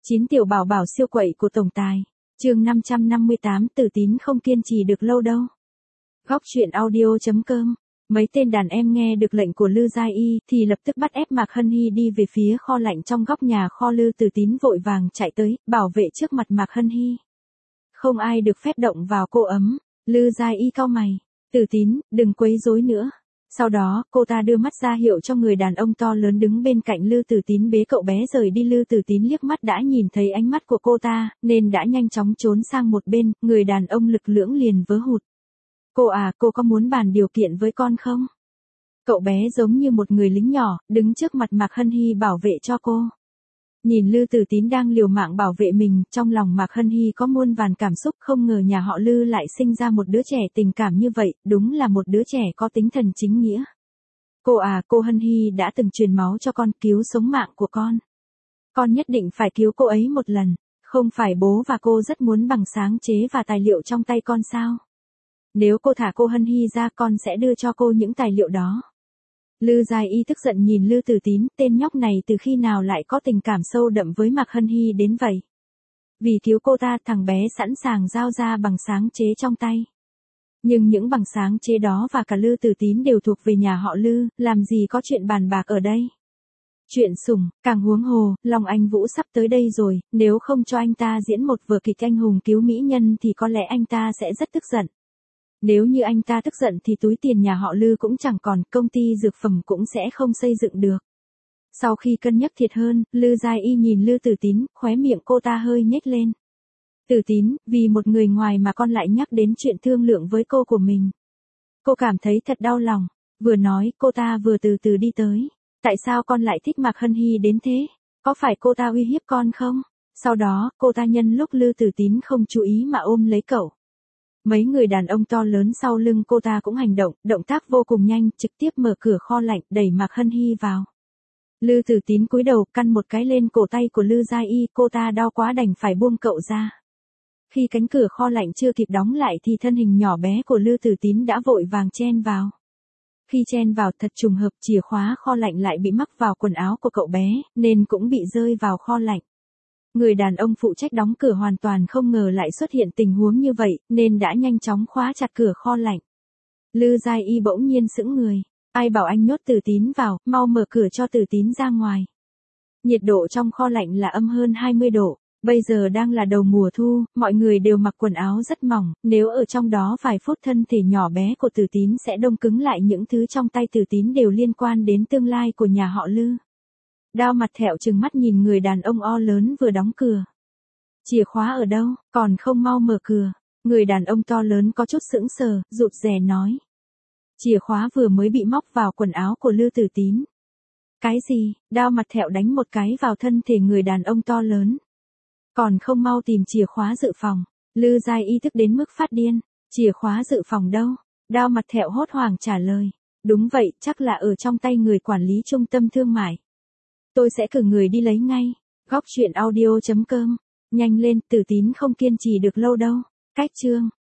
9 tiểu bảo bảo siêu quậy của tổng tài. Chương 558, Tử Tín không kiên trì được lâu đâu. Góc truyện audio.com. Mấy tên đàn em nghe được lệnh của Lư Gia Y thì lập tức bắt ép Mạc Hân Hy đi về phía kho lạnh trong góc nhà kho. Lư Tử Tín vội vàng chạy tới, bảo vệ trước mặt Mạc Hân Hy. Không ai được phép động vào cô ấm. Lư Gia Y cau mày. Tử Tín, đừng quấy rối nữa. Sau đó, cô ta đưa mắt ra hiệu cho người đàn ông to lớn đứng bên cạnh Lư Tử Tín bế cậu bé rời đi. Lư Tử Tín liếc mắt đã nhìn thấy ánh mắt của cô ta, nên đã nhanh chóng trốn sang một bên. Người đàn ông lực lưỡng liền vớ hụt. Cô à, cô có muốn bàn điều kiện với con không? Cậu bé giống như một người lính nhỏ, đứng trước mặt Mạc Hân Hy bảo vệ cho cô. Nhìn Lư Tử Tín đang liều mạng bảo vệ mình, trong lòng Mạc Hân Hy có muôn vàn cảm xúc. Không ngờ nhà họ Lư lại sinh ra một đứa trẻ tình cảm như vậy, đúng là một đứa trẻ có tinh thần chính nghĩa. Cô à, cô Hân Hy đã từng truyền máu cho con, cứu sống mạng của con. Con nhất định phải cứu cô ấy một lần, không phải bố và cô rất muốn bằng sáng chế và tài liệu trong tay con sao? Nếu cô thả cô Hân Hy ra, con sẽ đưa cho cô những tài liệu đó. Lư Gia Y tức giận nhìn Lư Tử Tín, tên nhóc này từ khi nào lại có tình cảm sâu đậm với Mạc Hân Hy đến vậy. Vì cứu cô ta, thằng bé sẵn sàng giao ra bằng sáng chế trong tay. Nhưng những bằng sáng chế đó và cả Lư Tử Tín đều thuộc về nhà họ Lư, làm gì có chuyện bàn bạc ở đây. Chuyện sủng, càng huống hồ, Long Anh Vũ sắp tới đây rồi, nếu không cho anh ta diễn một vở kịch anh hùng cứu mỹ nhân thì có lẽ anh ta sẽ rất tức giận. Nếu như anh ta tức giận thì túi tiền nhà họ Lư cũng chẳng còn, công ty dược phẩm cũng sẽ không xây dựng được. Sau khi cân nhắc thiệt hơn, Lư Gia Y nhìn Lư Tử Tín, khóe miệng cô ta hơi nhếch lên. Tử Tín, vì một người ngoài mà con lại nhắc đến chuyện thương lượng với cô của mình. Cô cảm thấy thật đau lòng. Vừa nói, cô ta vừa từ từ đi tới. Tại sao con lại thích Mạc Hân Hy đến thế? Có phải cô ta uy hiếp con không? Sau đó, cô ta nhân lúc Lư Tử Tín không chú ý mà ôm lấy cậu. Mấy người đàn ông to lớn sau lưng cô ta cũng hành động, động tác vô cùng nhanh, trực tiếp mở cửa kho lạnh, đẩy Mạc Hân Hy vào. Lư Tử Tín cúi đầu, căn một cái lên cổ tay của Lư Gia Y, cô ta đau quá đành phải buông cậu ra. Khi cánh cửa kho lạnh chưa kịp đóng lại thì thân hình nhỏ bé của Lư Tử Tín đã vội vàng chen vào. Khi chen vào, thật trùng hợp, chìa khóa kho lạnh lại bị mắc vào quần áo của cậu bé, nên cũng bị rơi vào kho lạnh. Người đàn ông phụ trách đóng cửa hoàn toàn không ngờ lại xuất hiện tình huống như vậy, nên đã nhanh chóng khóa chặt cửa kho lạnh. Lư Gia Y bỗng nhiên sững người. Ai bảo anh nhốt Tử Tín vào, mau mở cửa cho Tử Tín ra ngoài. Nhiệt độ trong kho lạnh là âm hơn 20 độ. Bây giờ đang là đầu mùa thu, mọi người đều mặc quần áo rất mỏng, nếu ở trong đó vài phút thân thể nhỏ bé của Tử Tín sẽ đông cứng lại. Những thứ trong tay Tử Tín đều liên quan đến tương lai của nhà họ Lư. Đao Mặt Thẹo trừng mắt nhìn người đàn ông o lớn vừa đóng cửa. Chìa khóa ở đâu, còn không mau mở cửa. Người đàn ông to lớn có chút sững sờ, rụt rè nói. Chìa khóa vừa mới bị móc vào quần áo của Lư Tử Tín. Cái gì? Đao Mặt Thẹo đánh một cái vào thân thể người đàn ông to lớn. Còn không mau tìm chìa khóa dự phòng. Lư Gia Y tức đến mức phát điên. Chìa khóa dự phòng đâu? Đao Mặt Thẹo hốt hoảng trả lời. Đúng vậy, chắc là ở trong tay người quản lý trung tâm thương mại. Tôi sẽ cử người đi lấy ngay. Góc truyện audio.com. Nhanh lên, Tử Tín không kiên trì được lâu đâu. Cách chương.